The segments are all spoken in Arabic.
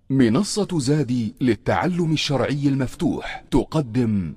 منصة زادي للتعلم الشرعي المفتوح تقدم.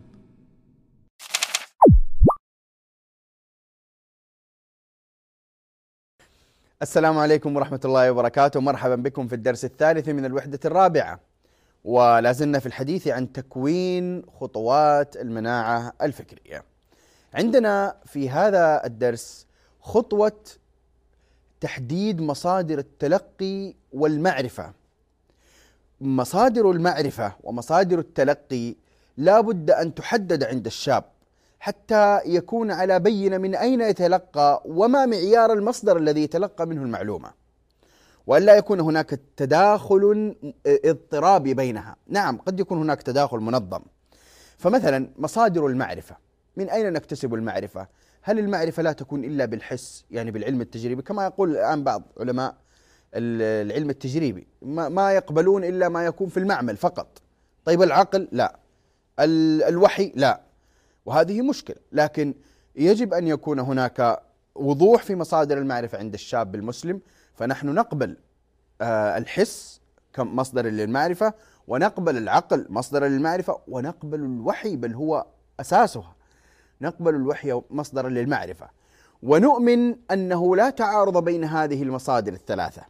السلام عليكم ورحمة الله وبركاته. مرحبا بكم في الدرس الثالث من الوحدة الرابعة، ولا زلنا في الحديث عن تكوين خطوات المناعة الفكرية. عندنا في هذا الدرس خطوة تحديد مصادر التلقي والمعرفة. مصادر المعرفة ومصادر التلقي لا بد أن تحدد عند الشاب حتى يكون على بينة من أين يتلقى وما معيار المصدر الذي يتلقى منه المعلومة، وألا يكون هناك تداخل اضطرابي بينها. نعم، قد يكون هناك تداخل منظم. فمثلا مصادر المعرفة، من أين نكتسب المعرفة؟ هل المعرفة لا تكون إلا بالحس، يعني بالعلم التجريبي كما يقول الآن بعض علماء العلم التجريبي، ما يقبلون إلا ما يكون في المعمل فقط. طيب العقل لا، الوحي لا، وهذه مشكلة. لكن يجب أن يكون هناك وضوح في مصادر المعرفة عند الشاب المسلم، فنحن نقبل الحس كمصدر للمعرفة، ونقبل العقل مصدر للمعرفة، ونقبل الوحي بل هو أساسها، نقبل الوحي مصدرا للمعرفة، ونؤمن أنه لا تعارض بين هذه المصادر الثلاثة.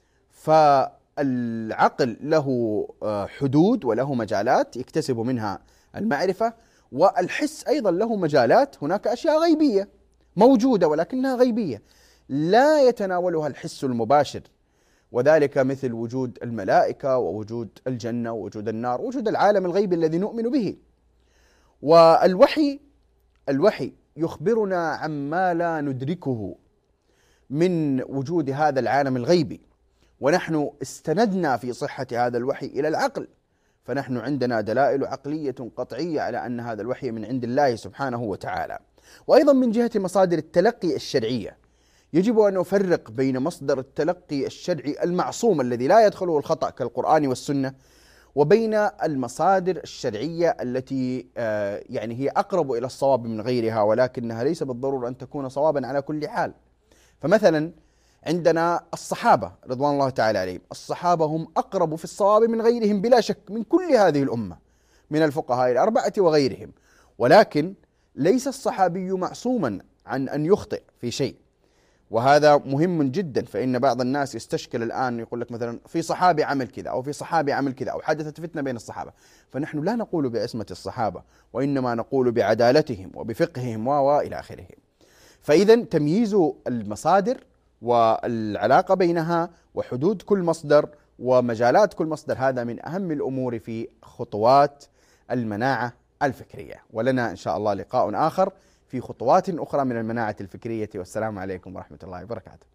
فالعقل له حدود وله مجالات يكتسب منها المعرفة، والحس أيضا له مجالات، هناك أشياء غيبية موجودة ولكنها غيبية لا يتناولها الحس المباشر، وذلك مثل وجود الملائكة ووجود الجنة ووجود النار، وجود العالم الغيبي الذي نؤمن به. والوحي يخبرنا عما لا ندركه من وجود هذا العالم الغيبي، ونحن استندنا في صحة هذا الوحي إلى العقل، فنحن عندنا دلائل عقلية قطعية على أن هذا الوحي من عند الله سبحانه وتعالى. وأيضا من جهة مصادر التلقي الشرعية، يجب أن نفرق بين مصدر التلقي الشرعي المعصوم الذي لا يدخله الخطأ كالقرآن والسنة، وبين المصادر الشرعية التي يعني هي أقرب إلى الصواب من غيرها، ولكنها ليس بالضرورة أن تكون صوابا على كل حال. فمثلا عندنا الصحابة رضوان الله تعالى عليهم، الصحابة هم أقرب في الصواب من غيرهم بلا شك من كل هذه الأمة من الفقهاء الأربعة وغيرهم، ولكن ليس الصحابي معصوما عن أن يخطئ في شيء، وهذا مهم جدا. فإن بعض الناس يستشكل الآن يقول لك مثلا في صحابي عمل كذا، أو في صحابي عمل كذا، أو حدثت فتنة بين الصحابة. فنحن لا نقول بعصمة الصحابة، وإنما نقول بعدالتهم وبفقههم وإلى آخره. فإذا تمييز المصادر والعلاقة بينها وحدود كل مصدر ومجالات كل مصدر، هذا من أهم الأمور في خطوات المناعة الفكرية. ولنا إن شاء الله لقاء آخر في خطوات أخرى من المناعة الفكرية، والسلام عليكم ورحمة الله وبركاته.